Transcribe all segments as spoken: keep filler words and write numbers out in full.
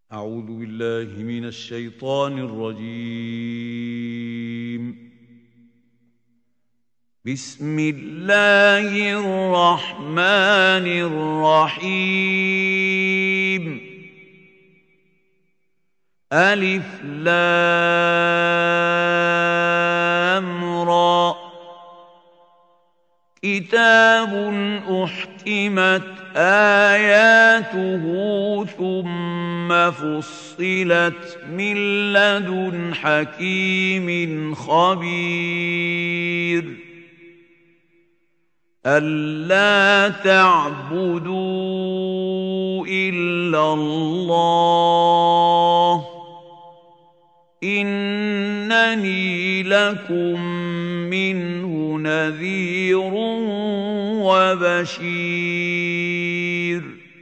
أعوذ بالله من الشيطان الرجيم. بسم الله الرحمن الرحيم. ألف لام را. كتاب أحكمت آياته ثم فصلت من لدن حكيم خبير. ألا تعبدوا إلا الله إنني لكم منه نذير وبشير.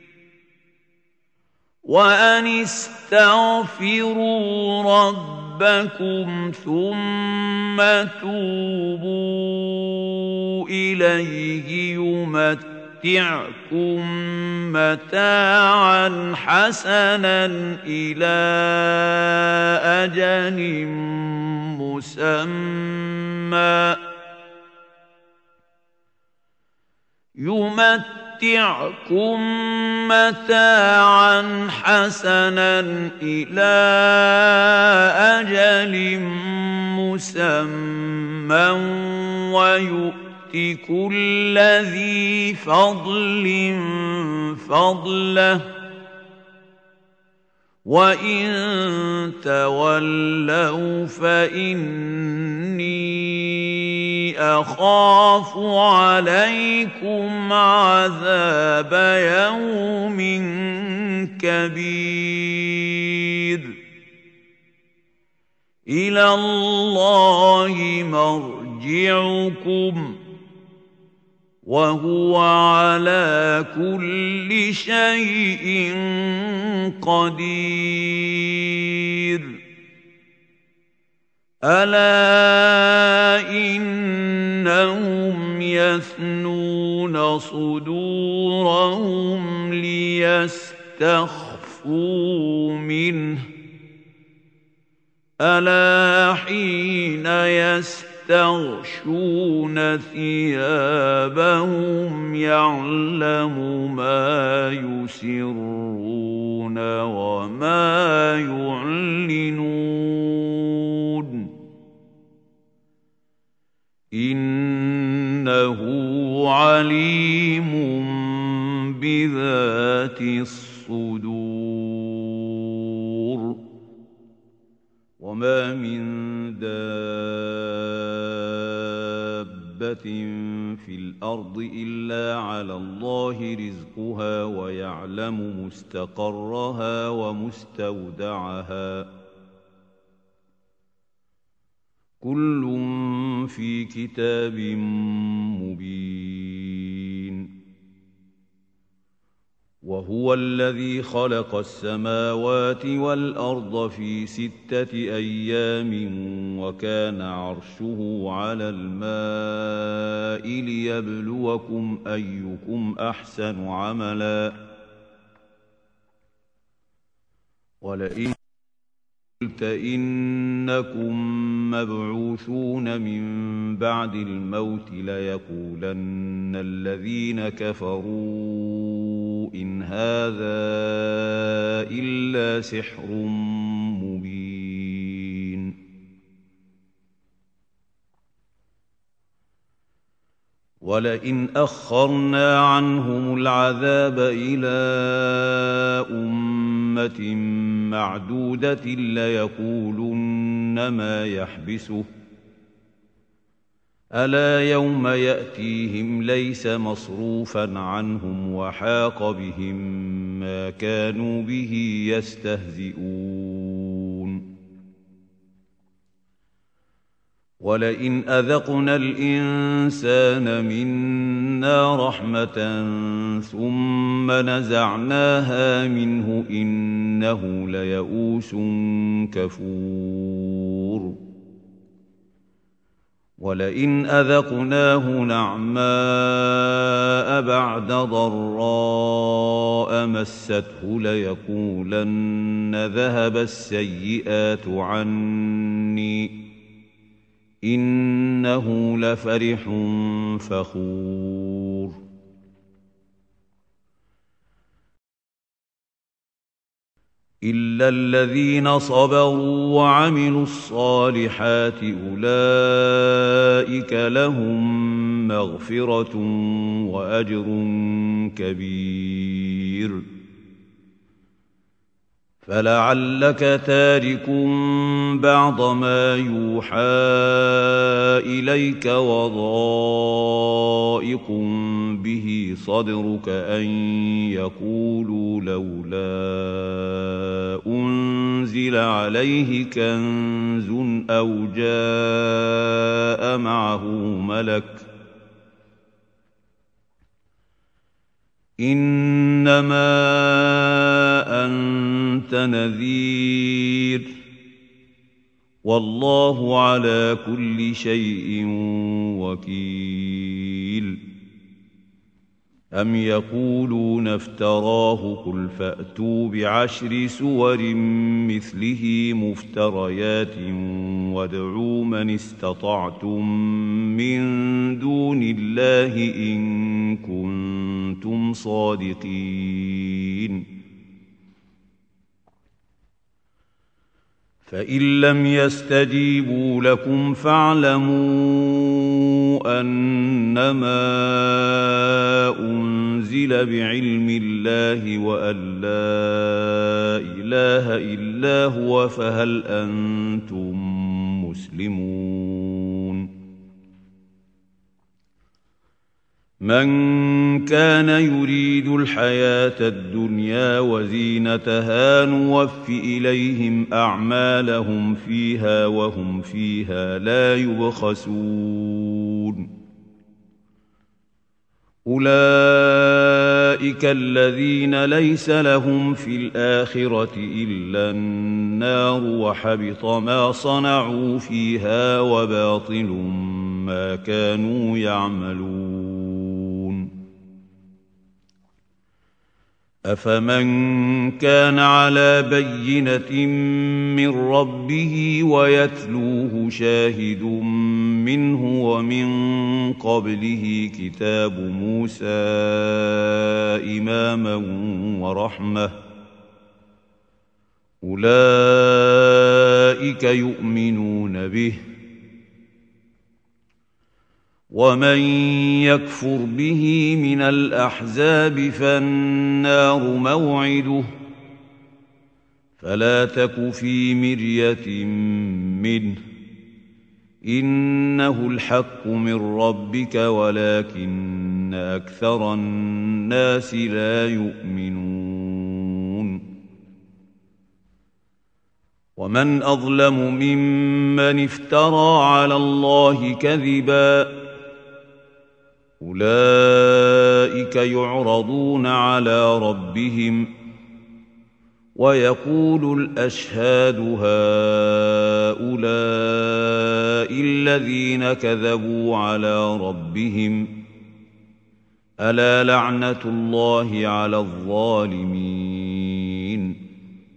وأن استغفروا ربكم ثم توبوا إليه يمتعكم متاعا حسنا إلى أجل مسمى يمتعكم متاعا حسنا إلى أجل مسمى ويؤت كل ذي فضل فضله. وإن تولوا فإني أخاف عليكم عذاب يوم كبير. إلى الله مرجعكم وهو على كل شيء قدير. ألا إنهم يثنون صدورهم ليستخفوا منه. ألا حين يستغشون ثيابهم يعلم ما يسرون وما يعلنون إنه عليم بذات الصدور. وما من دابة في الأرض إلا على الله رزقها ويعلم مستقرها ومستودعها كل في كتاب مبين. وهو الذي خلق السماوات والأرض في ستة أيام وكان عرشه على الماء ليبلوكم أيكم أحسن عملا. ولئن قلت إنكم مبعوثون من بعد الموت ليقولن الذين كفروا إن هذا إلا سحر مبين. ولئن أخرنا عنهم العذاب إلى أمة معدودة ليقولن ما يحبسه ألا يوم يأتيهم ليس مصروفا عنهم وحاق بهم ما كانوا به يستهزئون. ولئن أذقنا الإنسان منا رحمة ثم نزعناها منه إنه ليئوس كفور. ولئن أذقناه نعماء بعد ضراء مسته ليقولن ذهب السيئات عني إنه لفرح فخور إلا الذين صبروا وعملوا الصالحات أولئك لهم مغفرة وأجر كبير فلعلك تارك بعض ما يوحى إليك وضائق به صدرك أن يقولوا لولا أنزل عليه كنز أو جاء معه ملك إنما أنت نذير والله على كل شيء وكيل أم يقولون افتراه قل فأتوا بعشر سور مثله مفتريات وادعوا من استطعتم من دون الله إن كنتم صادقين فإن لم يستجيبوا لكم فاعلموا أنما أنزل بعلم الله وأن لا إله إلا هو فهل أنتم مسلمون من كان يريد الحياة الدنيا وزينتها نوف إليهم أعمالهم فيها وهم فيها لا يبخسون أولئك الذين ليس لهم في الآخرة إلا النار وحبط ما صنعوا فيها وباطل ما كانوا يعملون أفمن كان على بينة من ربه ويتلوه شاهد منه ومن قبله كتاب موسى إماما ورحمة أولئك يؤمنون به ومن يكفر به من الأحزاب فالنار موعده فلا تك في مرية منه إنه الحق من ربك ولكن أكثر الناس لا يؤمنون ومن أظلم ممن افترى على الله كذبا أولئك يعرضون على ربهم ويقول الأشهاد هؤلاء الذين كذبوا على ربهم ألا لعنة الله على الظالمين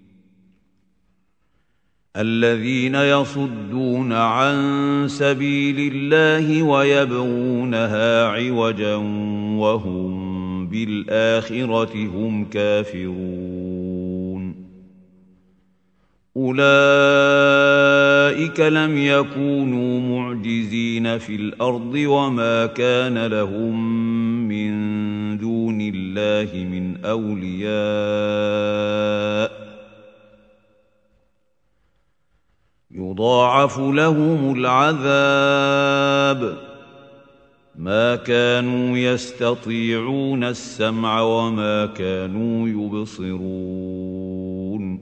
الذين يصدون عن سبيل الله ويبغونها عوجا وهم بالآخرة هم كافرون أولئك لم يكونوا معجزين في الأرض وما كان لهم من دون الله من أولياء يضاعف لهم العذاب ما كانوا يستطيعون السمع وما كانوا يبصرون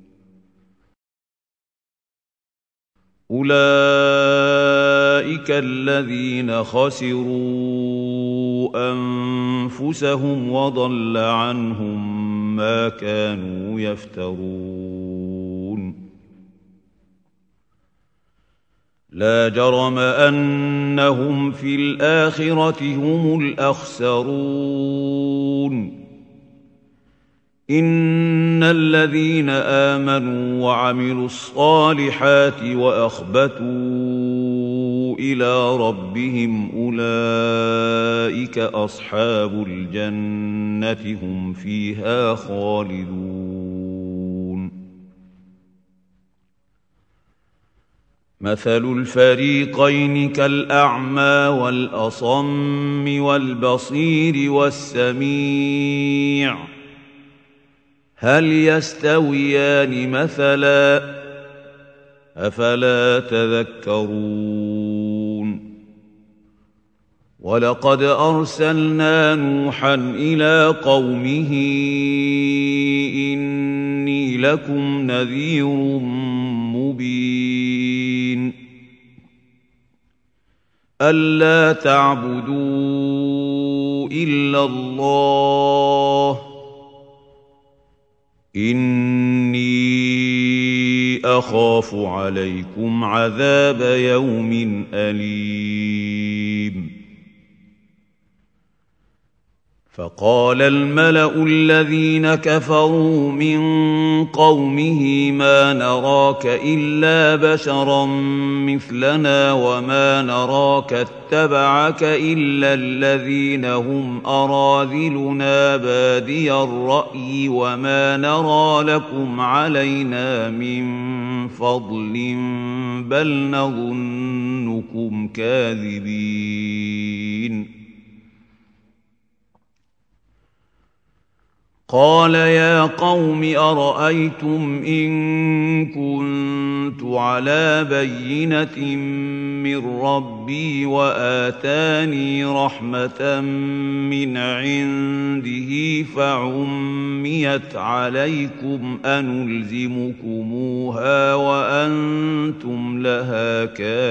أولئك الذين خسروا أنفسهم وضل عنهم ما كانوا يفترون لا جرم أنهم في الآخرة هم الأخسرون إن الذين آمنوا وعملوا الصالحات وأخبتوا إلى ربهم أولئك أصحاب الجنة هم فيها خالدون مثل الفريقين كالأعمى والأصم والبصير والسميع هل يستويان مثلا أفلا تذكرون ولقد أرسلنا نوحا إلى قومه إني لكم نذير مبين ألا تعبدوا إلا الله إني أخاف عليكم عذاب يوم أليم فقال الملأ الذين كفروا من قومه ما نراك إلا بشرا مثلنا وما نراك اتبعك إلا الذين هم أراذلنا بادي الرأي وما نرى لكم علينا من فضل بل نظنكم كاذبين قال يا قوم أرأيتم إن كنت على بينة من ربي وآتاني رحمة من عنده فعميت عليكم أنلزمكموها وأنتم لها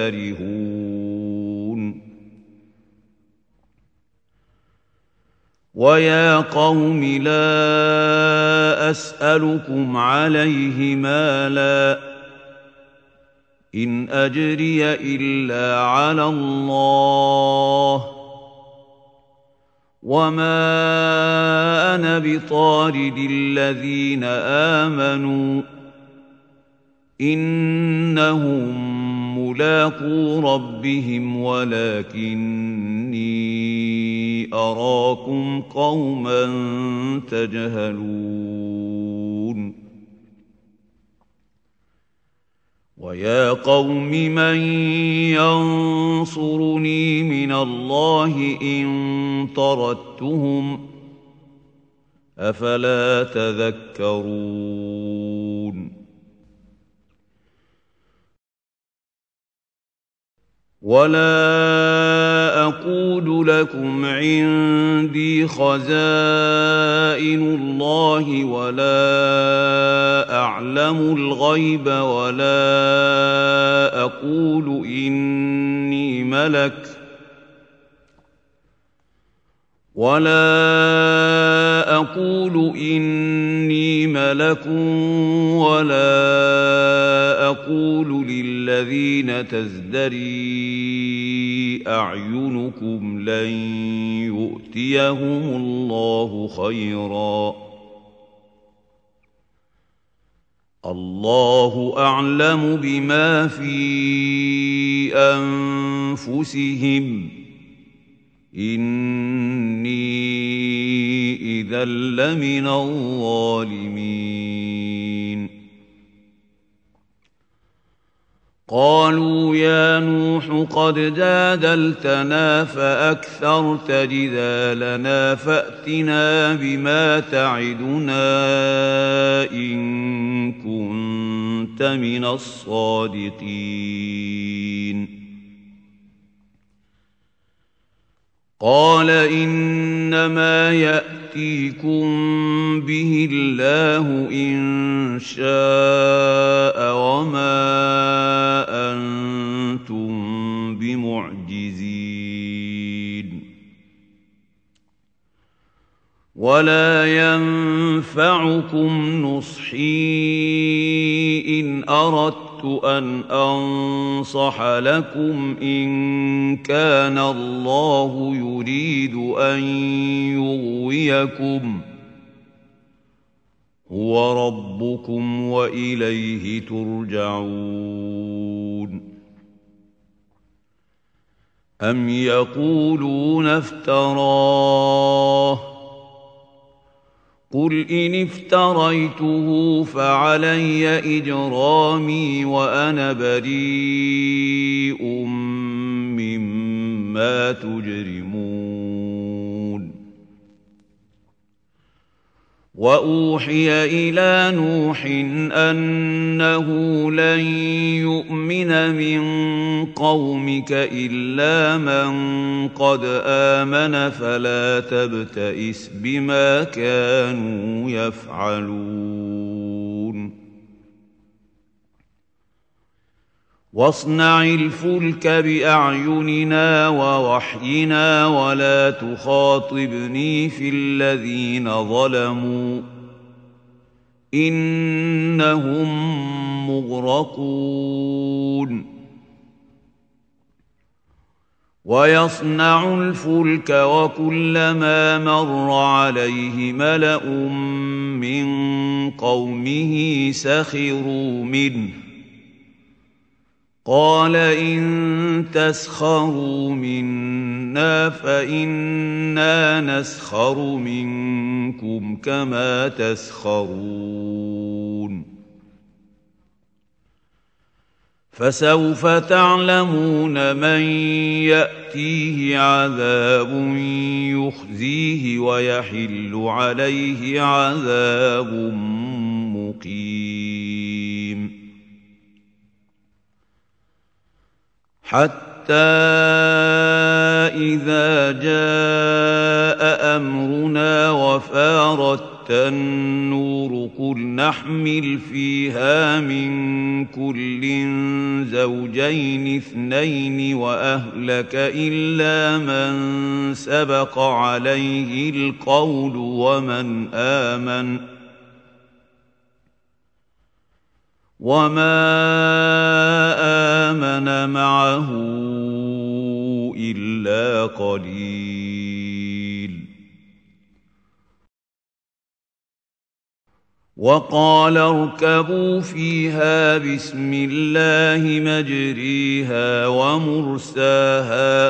كارهون ويا قوم لا أسألكم عليه مالا إن أجري إلا على الله وما أنا بطارد الذين آمنوا إنهم ملاقو ربهم ولكني أراكم قوما تجهلون ويا قوم من ينصرني من الله إن طردتهم أفلا تذكرون ولا أقول لكم عندي خزائن الله ولا أعلم الغيب ولا أقول إني ملك ولا أقول إني ملك ولا أقول للذين تزدري أعينكم لن يؤتيهم الله خيرا الله أعلم بما في أنفسهم إني إذا لمن الظالمين قالوا يا نوح قد جادلتنا فأكثرت جدالنا فأتنا بما تعدنا إن كنت من الصادقين قال إنما يأتيكم به الله إن شاء وما أنتم بمعجزين ولا ينفعكم نصحي إن أردت أردت أن أنصح لكم إن كان الله يريد أن يغويكم هو ربكم وإليه ترجعون أم يقولون افتراه قل إن افتريته فعلي إجرامي وأنا بريء مما تجرمون وأوحي إلى نوح أنه لن يؤمن من قومك إلا من قد آمن فلا تبتئس بما كانوا يفعلون واصنع الفلك بأعيننا ووحينا ولا تخاطبني في الذين ظلموا إنهم مغرقون ويصنع الفلك وكلما مر عليه ملأ من قومه سخروا منه قال إن تسخروا منا فإنا نسخر منكم كما تسخرون فسوف تعلمون من يأتيه عذاب يخزيه ويحل عليه عذاب مقيم حتى إذا جاء أمرنا وفارت النور قل نحمل فيها من كل زوجين اثنين وأهلك إلا من سبق عليه القول ومن آمن وما آمن معه إلا قليل وقال اركبوا فيها بسم الله مجريها ومرساها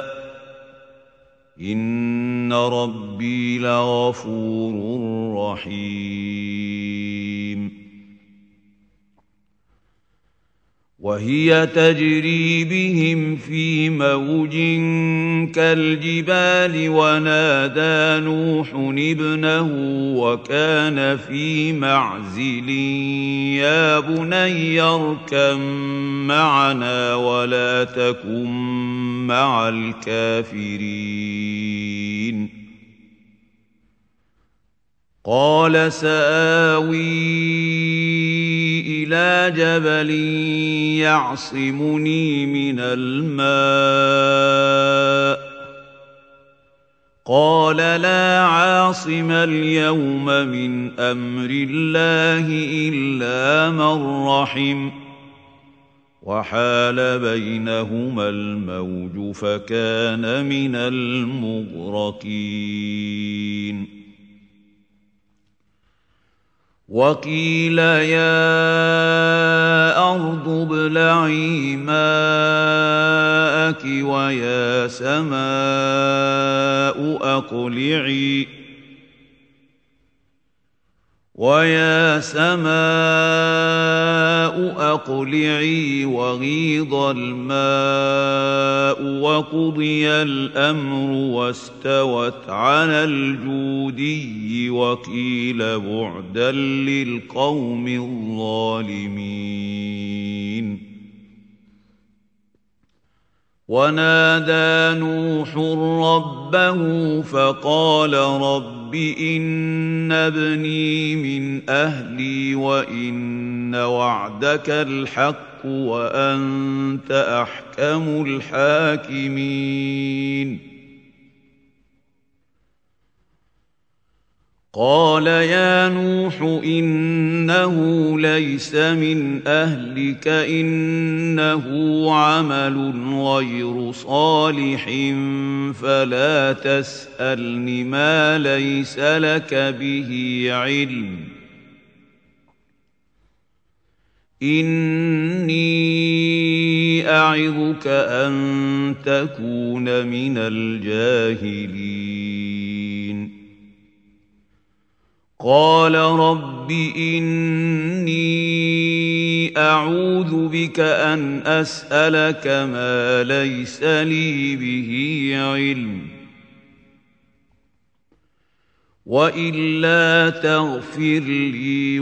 إن ربي لغفور رحيم وهي تجري بهم في موج كالجبال ونادى نوح ابنه وكان في معزل يا بني اركب معنا ولا تكن مع الكافرين قال سآوي إلى جبل يعصمني من الماء قال لا عاصم اليوم من أمر الله إلا من رحم وحال بينهما الموج فكان من المغرقين وقيل يا أرض ابلعي ماءك ويا سماء أقلعي ويا سماء أقلعي وغيض الماء وقضي الأمر واستوت على الجودي وقيل بعدا للقوم الظالمين ونادى نوح ربه فقال رب إن ابني من أهلي وإن وعدك الحق وأنت أحكم الحاكمين قال يا نوح إنه ليس من أهلك إنه عمل غير صالح فلا تسألن ما ليس لك به علم إني أعظك أن تكون من الجاهلين قال رب إني أعوذ بك أن أسألك ما ليس لي به علم وإلا تغفر لي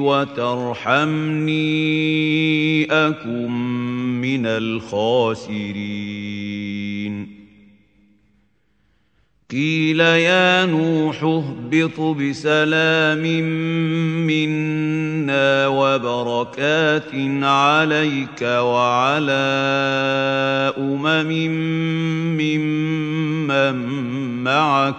وترحمني أكن من الخاسرين قيل يا نوح اهبط بسلام منا وبركات عليك وعلى أمم ممن معك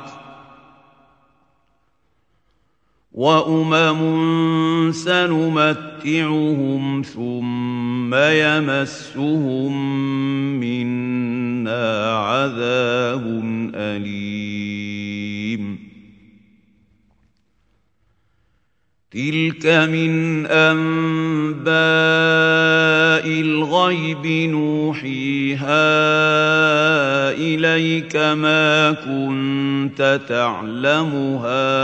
وأمم سنمتعهم ثم يمسهم منا عذاب أليم تلك من أنباء الغيب نوحيها إليك ما كنت تعلمها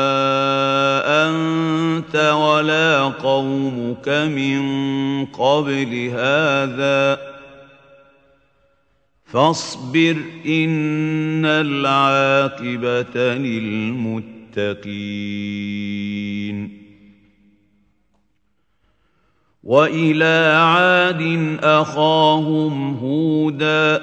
أنت ولا قومك من قبل هذا فاصبر إن العاقبة للمتقين وإلى عاد أخاهم هودا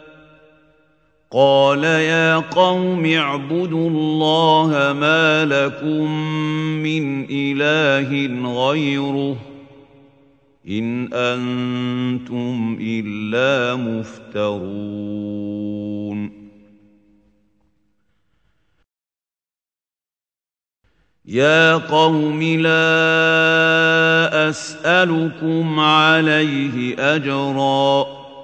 قال يا قوم اعبدوا الله ما لكم من إله غيره إن أنتم إلا مفترون يا قوم لا أسألكم عليه أجرا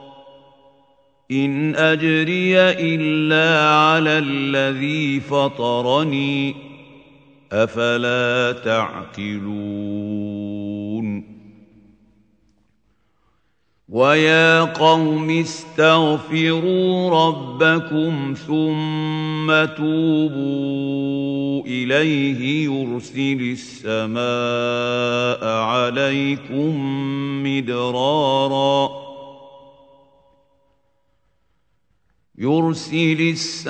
إن أجري إلا على الذي فطرني أفلا تعقلون ويا قوم استغفروا ربكم ثم توبوا إليه يرسل السماء عليكم مدرارا يرسل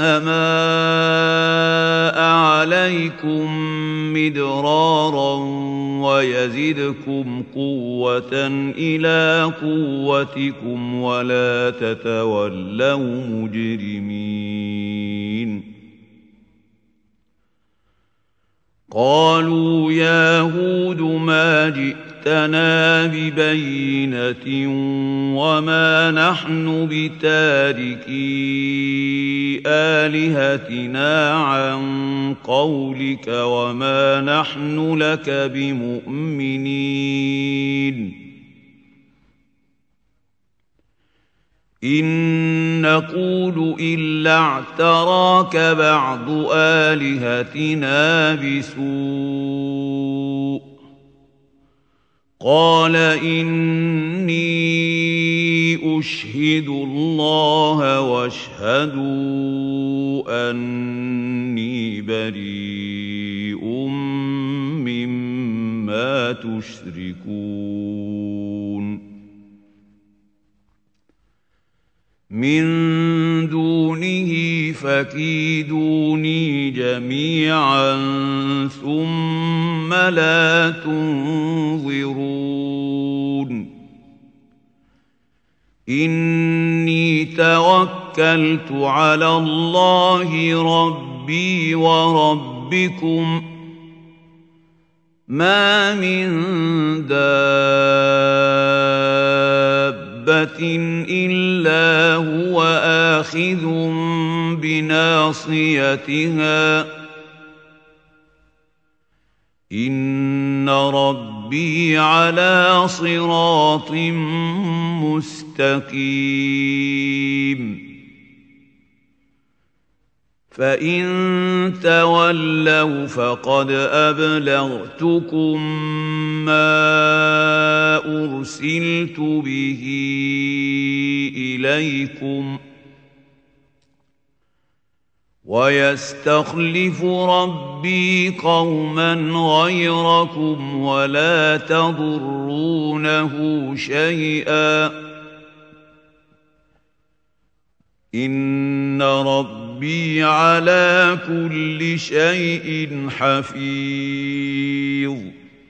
السماء عليكم مدرارا ويزدكم قوة إلى قوتكم ولا تتولوا مجرمين قالوا يا هود ما جئتنا ببينة وما نحن بتاركي آلهتنا عن قولك وما نحن لك بمؤمنين إن نقول إلا اعتراك بعض آلهتنا بسوء قال إني أشهد الله واشهدوا أني بريء مما تشركون من دونه فكيدوني جميعا ثم لا تنظرون إني توكلت على الله ربي وربكم ما من دابة إلا هو آخذ بناصيتها ربي على صراط مستقيم فإن تولوا فقد أبلغتكم ما أرسلت به إليكم ويستخلف ربي قوما غيركم ولا تضرونه شيئا إن ربي على كل شيء حفيظ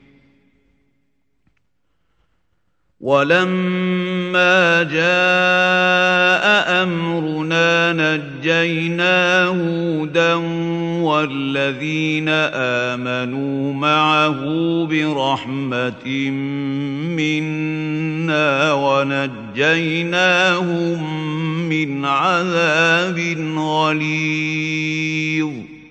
ولما جاء أمرنا نجينا هودا والذين آمنوا معه برحمة منا ونجيناهم من عذاب غليظ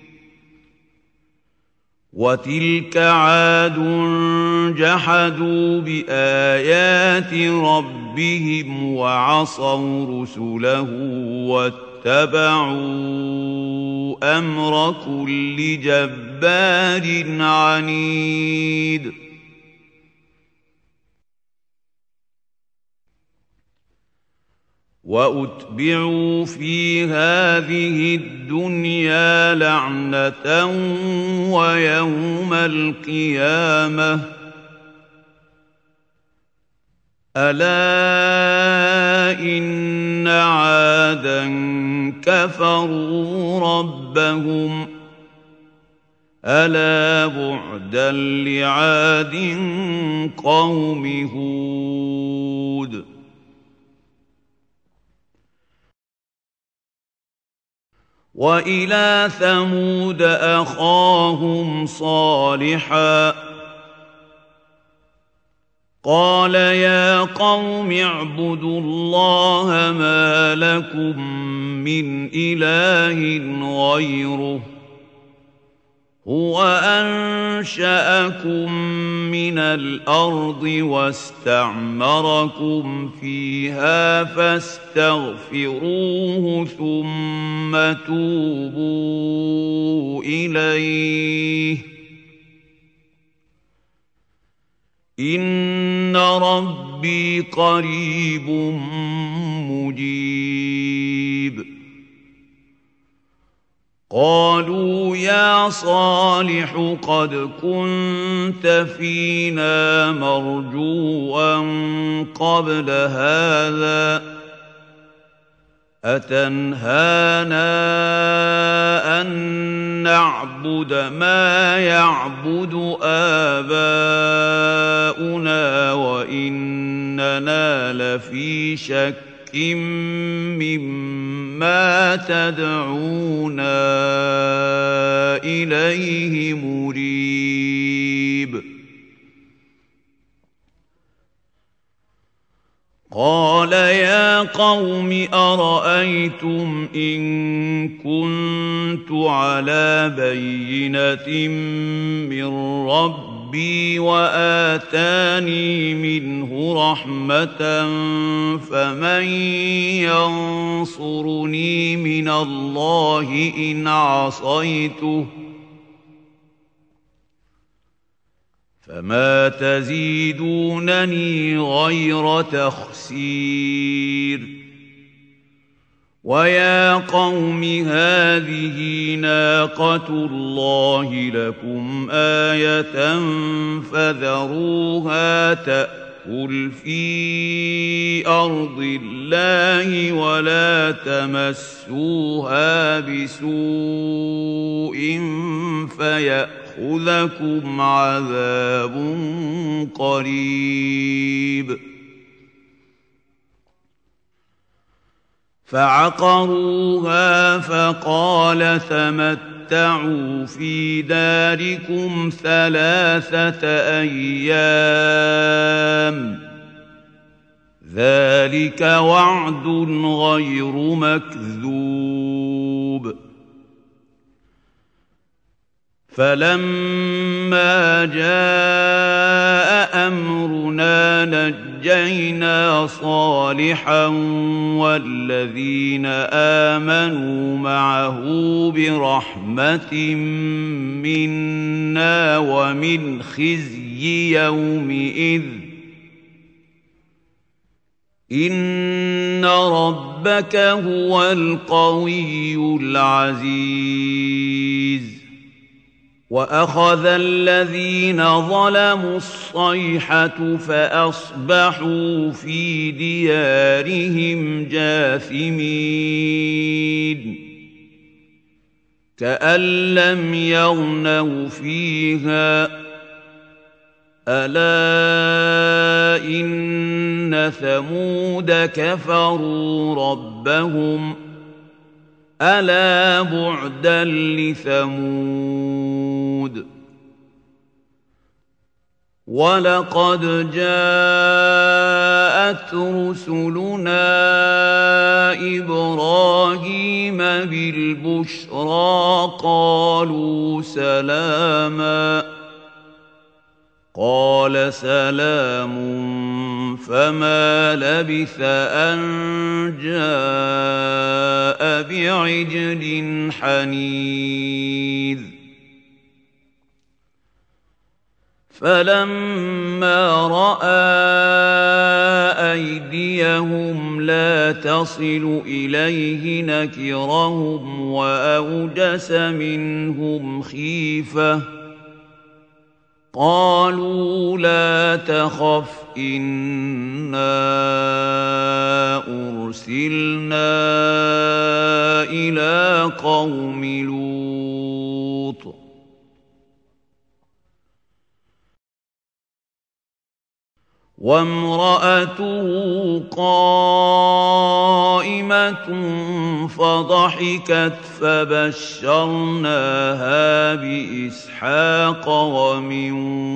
وتلك عاد جحدوا بآيات ربهم وعصوا رسله واتبعوا أمر كل جبار عنيد وأتبعوا في هذه الدنيا لعنة ويوم القيامة ألا إن عادا كفروا ربهم ألا بعدا لعاد قوم هود وإلى ثمود أخاهم صالحا قال يا قوم اعبدوا الله ما لكم من إله غيره هو أنشأكم من الأرض واستعمركم فيها فاستغفروه ثم توبوا إليه إن ربي قريب مجيب قالوا يا صالح قد كنت فينا مرجوا قبل هذا أتنهانا أن نعبد ما يعبد آباؤنا وإننا لفي شك مما تدعونا إليه مريب قال يا قوم أرأيتم إن كنت على بينة من ربي وآتاني منه رحمة فمن ينصرني من الله إن عصيته فما تزيدونني غير تخسير ويا قوم هذه ناقة الله لكم آية فذروها تأكل في أرض الله ولا تمسوها بسوء فيأخذكم يأخذكم عذاب قريب فعقروها فقال تمتعوا في داركم ثلاثة أيام ذلك وعد غير مكذوب فلما جاء أمرنا نجينا صالحا والذين آمنوا معه برحمة منا ومن خزي يومئذ إن ربك هو القوي العزيز وأخذ الذين ظلموا الصيحة فأصبحوا في ديارهم جاثمين كأن لم يغنوا فيها ألا إن ثمود كفروا ربهم ألا بعدا لثمود ولقد جاءت رسلنا إبراهيم بالبشرى قالوا سلاما قال سلام فما لبث أن جاء بعجل حنيذ فلما رأى أيديهم لا تصل إليه نكرهم وأوجس منهم خيفة قالوا لا تخف إنا أرسلنا إلى قوم لوط وامرأته قائمة فضحكت فبشرناها بإسحاق ومن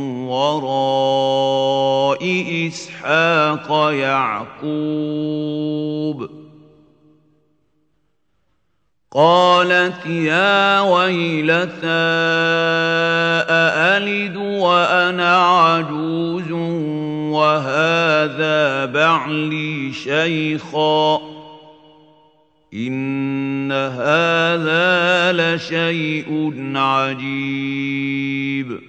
وراء إسحاق يعقوب قالت يا ويلتى أألد وأنا عجوز وهذا بعلي شيخا إن هذا لشيء عجيب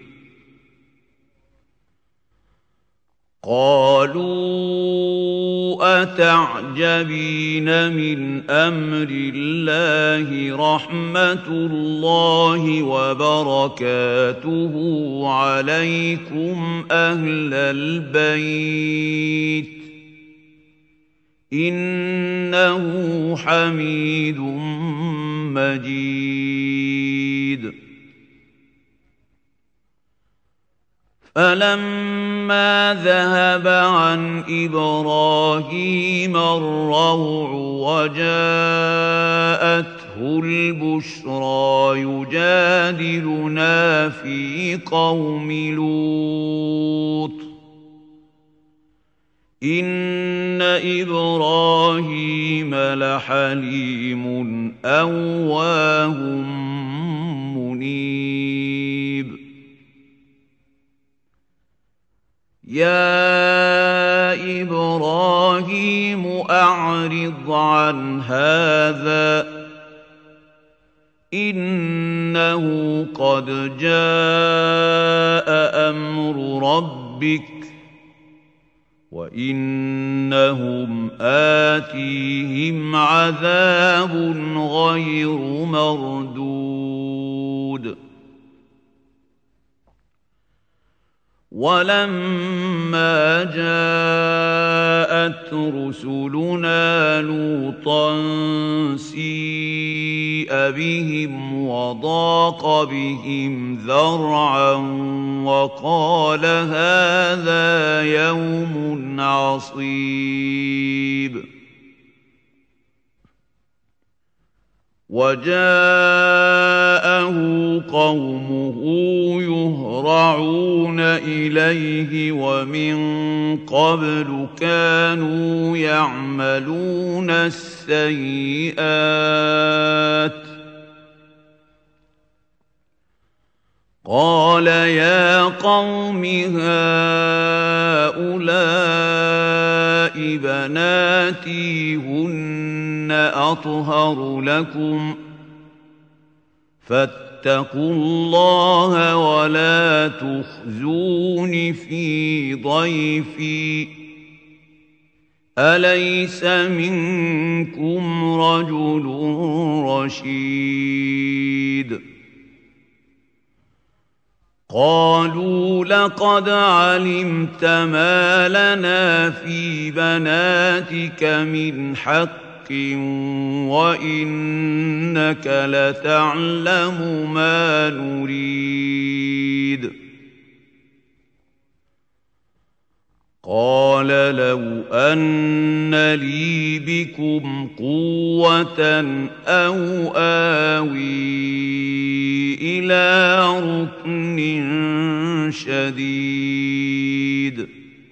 قالوا أتعجبين من أمر الله رحمة الله وبركاته عليكم أهل البيت إنه حميد مجيد فلما ذهب عن إبراهيم الروع وجاءته البشرى يجادلنا في قوم لوط إن إبراهيم لحليم أواه منيب يا إبراهيم أعرض عن هذا إنه قد جاء أمر ربك وإنهم آتيهم عذاب غير مردود ولما جاءت رسلنا لوطا سيء بهم وضاق بهم ذرعا وقال هذا يوم عصيب وجاءه قومه يهرعون إليه ومن قبل كانوا يعملون السيئات قال يا قوم هؤلاء بناتي هن أطهر لكم فاتقوا الله ولا تخزون في ضيفي أليس منكم رجل رشيد قالوا لقد علمت ما لنا في بناتك من حق وإنك لتعلم ما نريد قال لو أن لي بكم قوة أو آوي إلى ركن شديد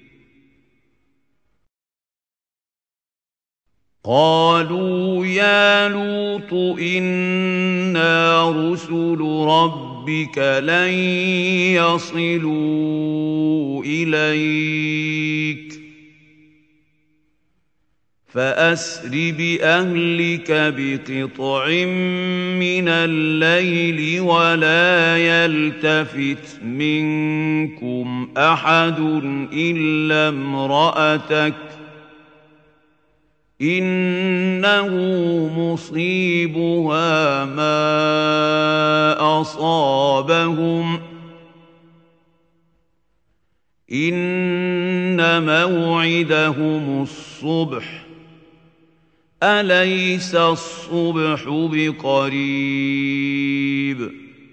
قالوا يا لوط إنا رسل ربك لن يصلوا إليك فأسر بأهلك بقطع من الليل ولا يلتفت منكم أحد إلا امرأتك إنه مصيبها ما أصابهم إن موعدهم الصبح أليس الصبح بقريب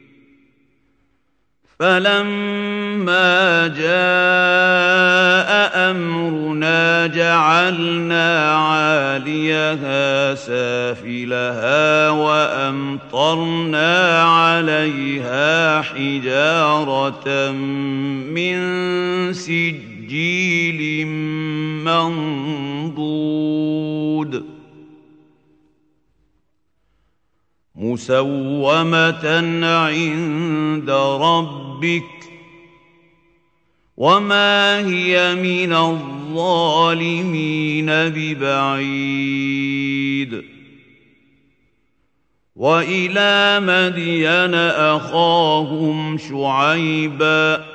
فلما جاء أمرنا جعلنا عاليها سافلها وأمطرنا عليها حجارة من سجيل منضود مسومة عند ربك وما هي من الظالمين ببعيد وإلى مدين أخاهم شعيبا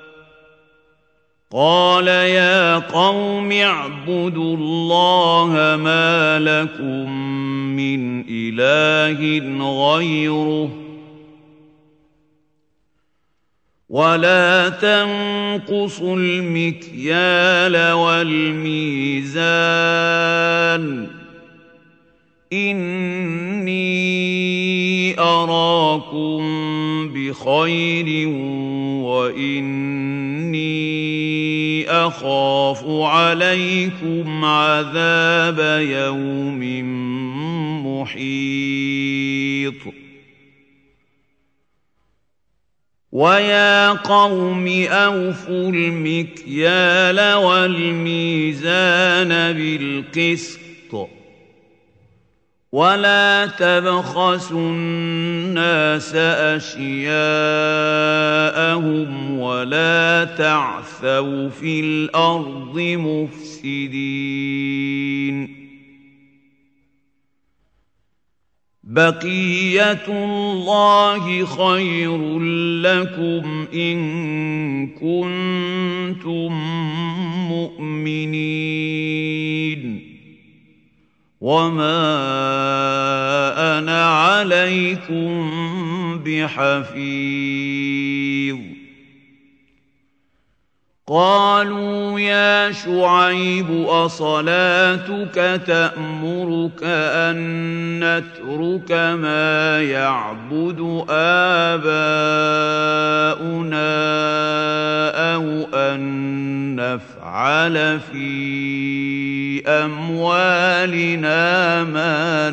قال يا قوم اعبدوا الله ما لكم من إله غيره ولا تنقصوا المكيال والميزان إني أراكم بخير وإني أخاف عليكم عذاب يوم محيط ويا قوم أوفوا المكيال والميزان بالقسط ولا تبخسوا الناس أشياءهم ولا تعثوا في الأرض مفسدين بقية الله خير لكم إن كنتم مؤمنين وما أنا عليكم بحفيظ قالوا يا شعيب أصلاتك تأمرك أن نترك ما يعبد آباؤنا أو أن نفعل في أموالنا ما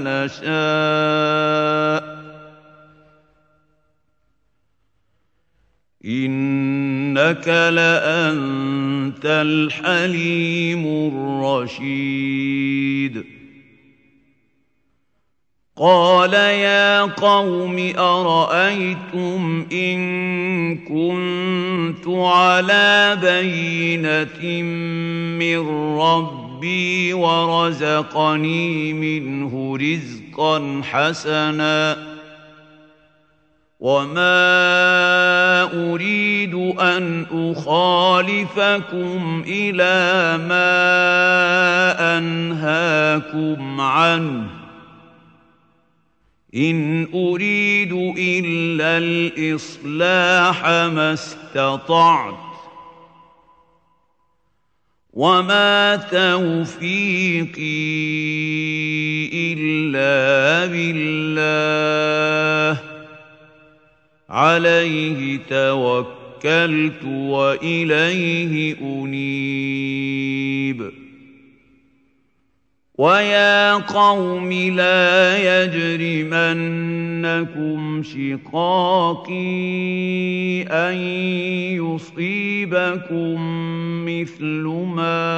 نشاء إنك لأنت الحليم الرشيد قال يا قوم أرأيتم إن كنت على بينة من ربي ورزقني منه رزقا حسنا وما أريد أن أخالفكم إلى ما أنهاكم عنه إن أريد إلا الإصلاح ما استطعت وما توفيقي إلا بالله عليه توكلت وإليه أنيب ويا قوم لا يجرمنكم شقاقي أن يصيبكم مثل ما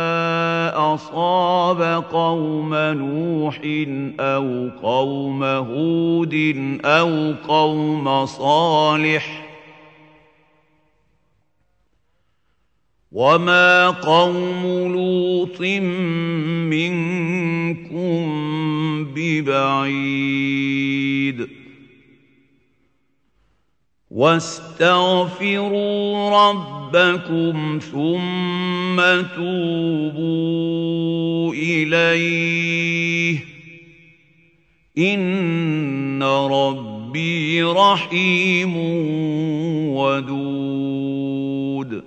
أصاب قوم نوح أو قوم هود أو قوم صالح وما قوم لوط منكم ببعيد واستغفروا ربكم ثم توبوا إليه إن ربي رحيم ودود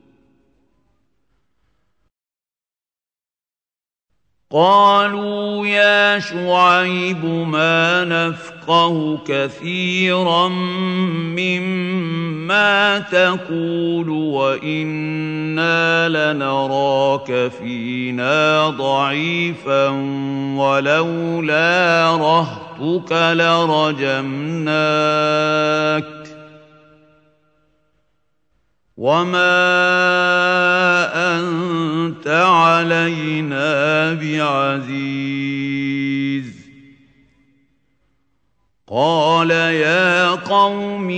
قالوا يا شعيب ما نفقه كثيرا مما تقول وإنا لنراك فينا ضعيفا ولولا رهطك لرجمناك وما أنت علينا بعزيز قال يا قوم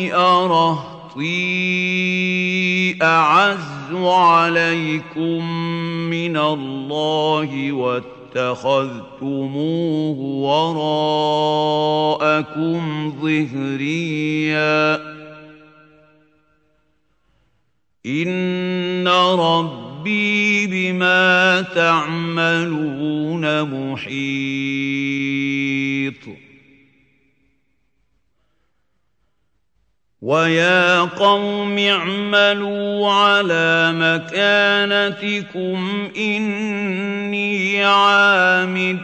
أرهطي أعز عليكم من الله واتخذتموه وراءكم ظهريا إن ربي بما تعملون محيط ويا قوم اعملوا على مكانتكم إني عامل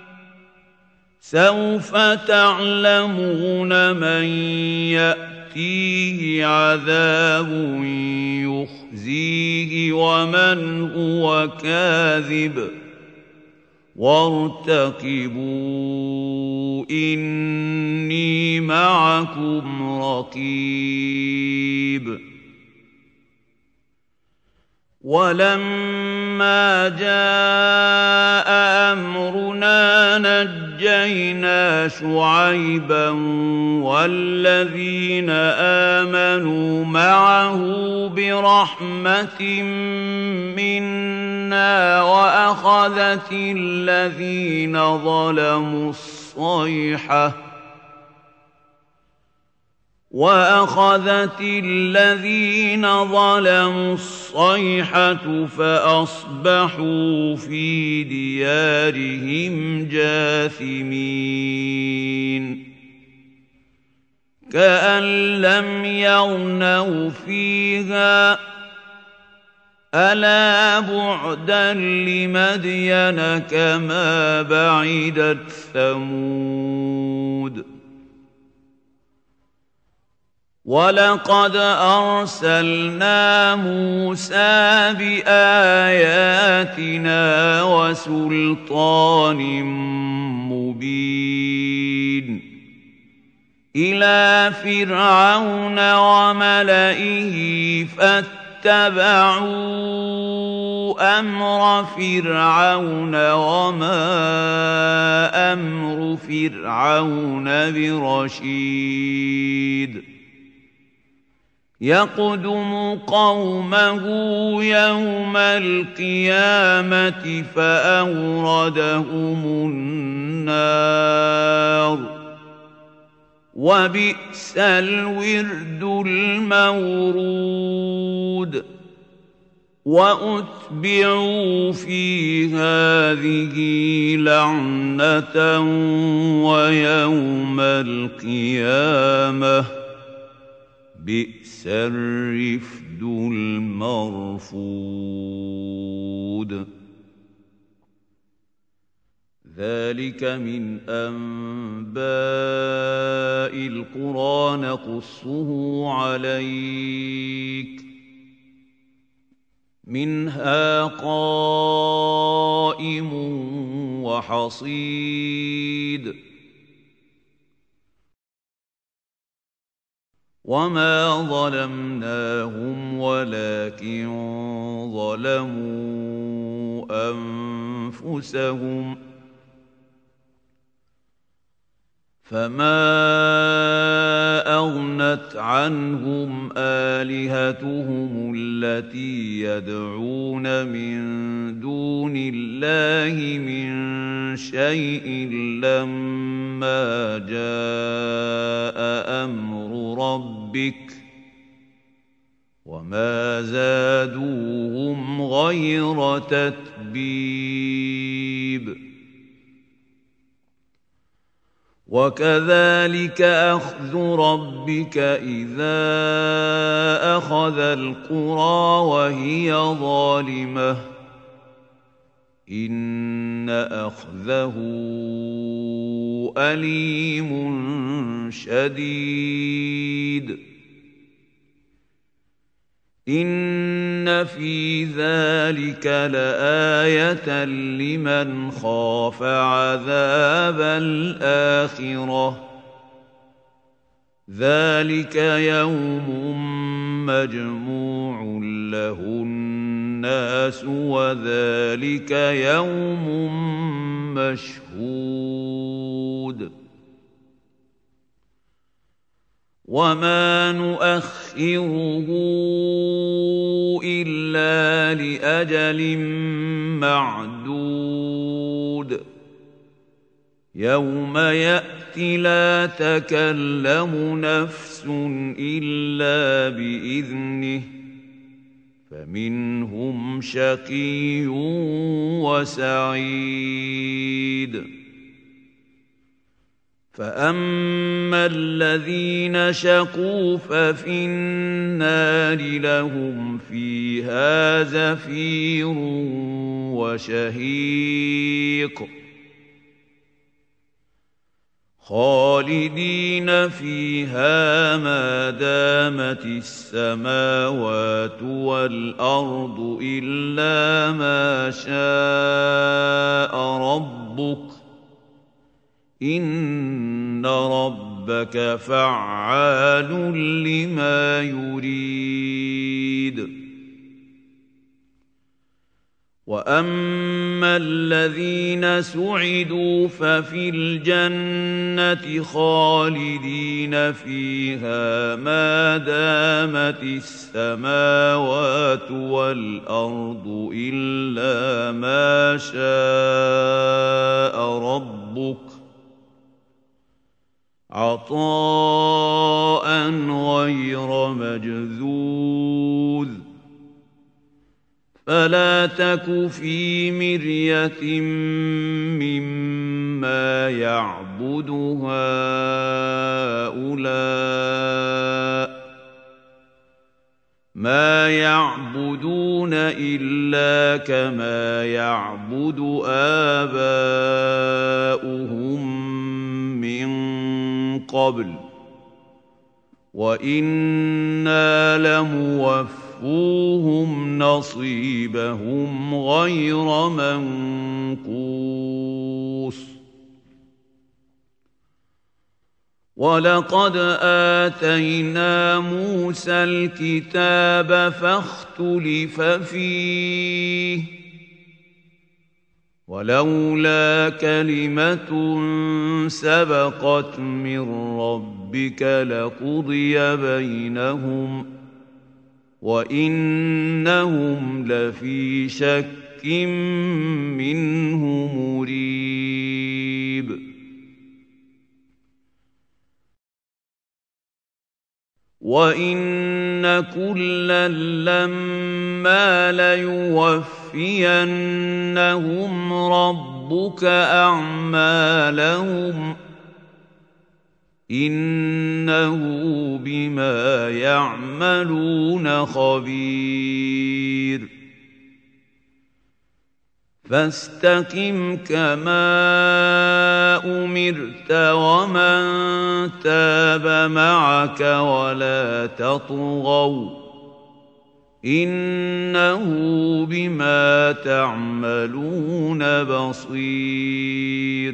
سوف تعلمون من يأتيه عذاب يخزيه ومن هو كاذب وارتقبوا إني معكم رقيب ولما جاء أمرنا نجينا شعيبا والذين آمنوا معه برحمة منا وأخذت الذين ظلموا الصيحة وأخذت الذين ظلموا الصيحة فأصبحوا في ديارهم جاثمين كأن لم يغنوا فيها ألا بعدا لمدين كما بعدت ثمود ولقد أرسلنا موسى بآياتنا وسلطان مبين إلى فرعون وملئه فاتبعوا اتبعوا أمر فرعون وما أمر فرعون برشيد يقدم قومه يوم القيامة فأوردهم النار وبئس الورد المورود وأتبعوا في هذه لعنة ويوم القيامة بئس الرفد المرفود ذلك من أنباء القرى نقصه عليك منها قائم وحصيد وما ظلمناهم ولكن ظلموا أنفسهم فما أغنت عنهم آلهتهم التي يدعون من دون الله من شيء لما جاء أمر ربك وما زادوهم غير تتبيب وكذلك أخذ ربك إذا أخذ القرى وهي ظالمة إن أخذه أليم شديد إن في ذلك لآية لمن خاف عذاب الآخرة ذلك يوم مجموع له الناس وذلك يوم مشهود وما نؤخره إلا لأجل معدود يوم يأتي لا تكلم نفس إلا بإذنه فمنهم شقي وسعيد فأما الذين شقوا ففي النار لهم فيها زفير وشهيق خالدين فيها ما دامت السماوات والأرض إلا ما شاء ربك إن ربك فعال لما يريد وأما الذين سعدوا ففي الجنة خالدين فيها ما دامت السماوات والأرض إلا ما شاء ربك عطاء غير مجذوذ فلا تك في مرية مما يعبد هؤلاء ما يعبدون إلا كما يعبد آباؤهم من قبل وإنا لموفوهم نصيبهم غير منقوص وَلَقَدْ آتَيْنَا مُوسَى الْكِتَابَ فَاخْتُلِفَ فِيهِ وَلَوْلَا كَلِمَةٌ سَبَقَتْ مِنْ رَبِّكَ لَقُضِيَ بَيْنَهُمْ وَإِنَّهُمْ لَفِي شَكٍّ مِّنْهُ مُرِيبٍ وَإِنَّ كُلًّا لَّمَّا لَيُوَفِّيَنَّهُمْ رَبُّكَ أَعْمَالَهُمْ إِنَّهُ بِمَا يَعْمَلُونَ خَبِيرٌ فَاسْتَقِمْ كَمَا أُمِرْتَ وَمَن تَابَ مَعَكَ وَلَا تَطْغَوْا إِنَّهُ بِمَا تَعْمَلُونَ بَصِيرٌ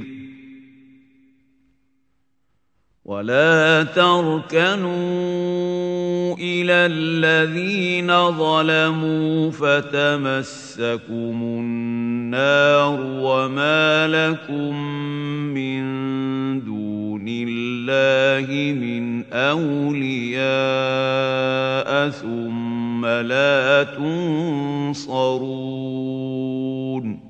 وَلَا تَرْكَنُوا إِلَى الَّذِينَ ظَلَمُوا فَتَمَسَّكُمُ النَّارُ وَمَا لَكُم مِّن دُونِ اللَّهِ مِنْ أَوْلِيَاءَ ثُمَّ لَا تُنصَرُونَ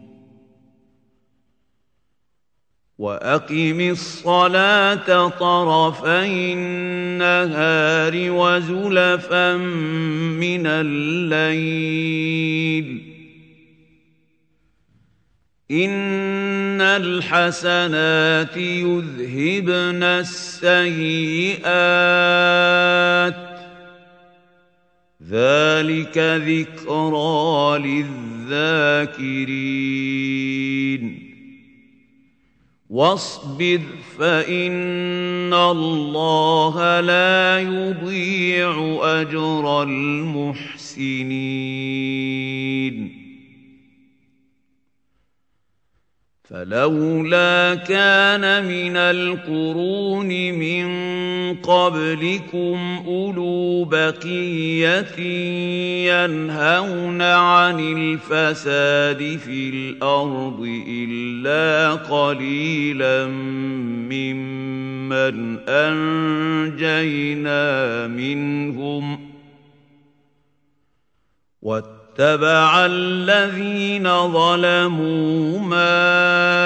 وَأَقِمِ الصَّلَاةَ طَرَفَيِ النَّهَارِ وَزُلَفًا مِّنَ اللَّيْلِ إِنَّ الْحَسَنَاتِ يُذْهِبْنَ السَّيِّئَاتِ ذَلِكَ ذِكْرَىٰ لِلذَّاكِرِينَ وَاصْبِرْ فَإِنَّ اللَّهَ لَا يُضِيعُ أَجْرَ الْمُحْسِنِينَ فَلَوْلَا كَانَ مِنَ الْقُرُونِ مِن قَبْلِكُمْ أُولُو بَقِيَّةٍ يَنْهَوْنَ عَنِ الْفَسَادِ فِي الْأَرْضِ إِلَّا قَلِيلًا مِّمَّنْ أَنجَيْنَا مِنْهُمْ وَاتَّبَعَ الَّذِينَ ظَلَمُوا مَا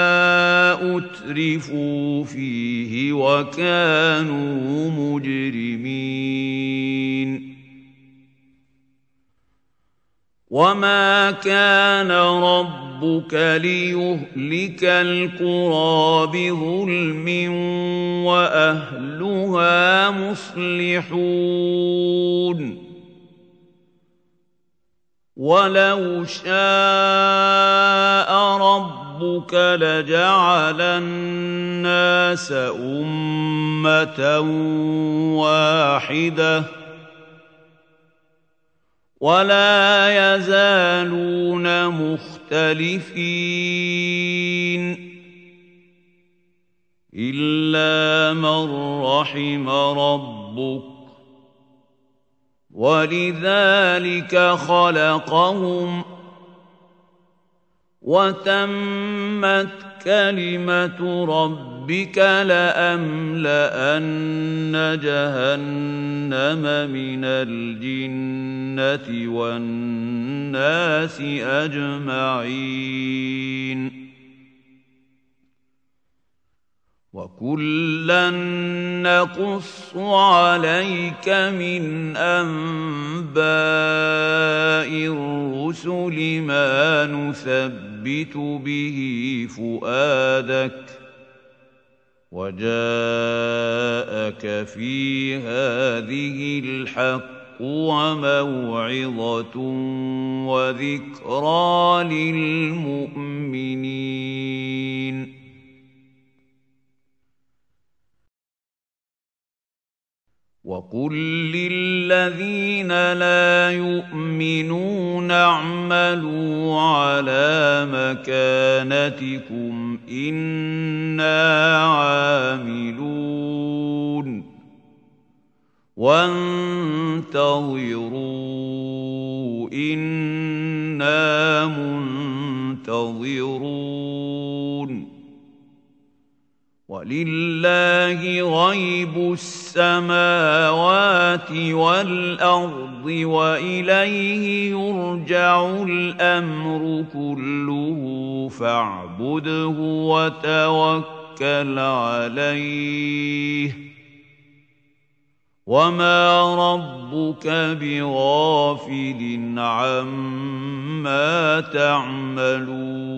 أُتْرِفُوا فِيهِ وَكَانُوا مُجْرِمِينَ وَمَا كَانَ رَبُّكَ لِيُهْلِكَ الْقُرَىٰ بِظُلْمٍ وَأَهْلُهَا مُصْلِحُونَ وَلَوْ شَاءَ رَبُّكَ لَجَعَلَ النَّاسَ أُمَّةً وَاحِدَةً وَلَا يَزَالُونَ مُخْتَلِفِينَ إِلَّا مَن رَّحِمَ رَبُّكَ وَلِذَلِكَ خَلَقَهُمْ وَتَمَّتْ كَلِمَةُ رَبِّكَ لَأَمْلَأَنَّ جَهَنَّمَ مِنَ الْجِنَّةِ وَالنَّاسِ أَجْمَعِينَ وَكُلًّا نَّقُصُّ عَلَيْكَ مِنْ أَنبَاءِ الرُّسُلِ مَا نُثَبِّتُ بِهِ فُؤَادَكَ وَجَاءَكَ فِي هَٰذِهِ الْحَقُّ وَمَوْعِظَةٌ وَذِكْرَىٰ لِلْمُؤْمِنِينَ وَقُل لِّلَّذِينَ لَا يُؤْمِنُونَ اعْمَلُوا عَلَىٰ مَكَانَتِكُمْ إِنَّا عَامِلُونَ وانتظروا إنا منتظرون ولله غيب السماوات والأرض وإليه يرجع الأمر كله فاعبده وتوكل عليه وما ربك بغافل عما تعملون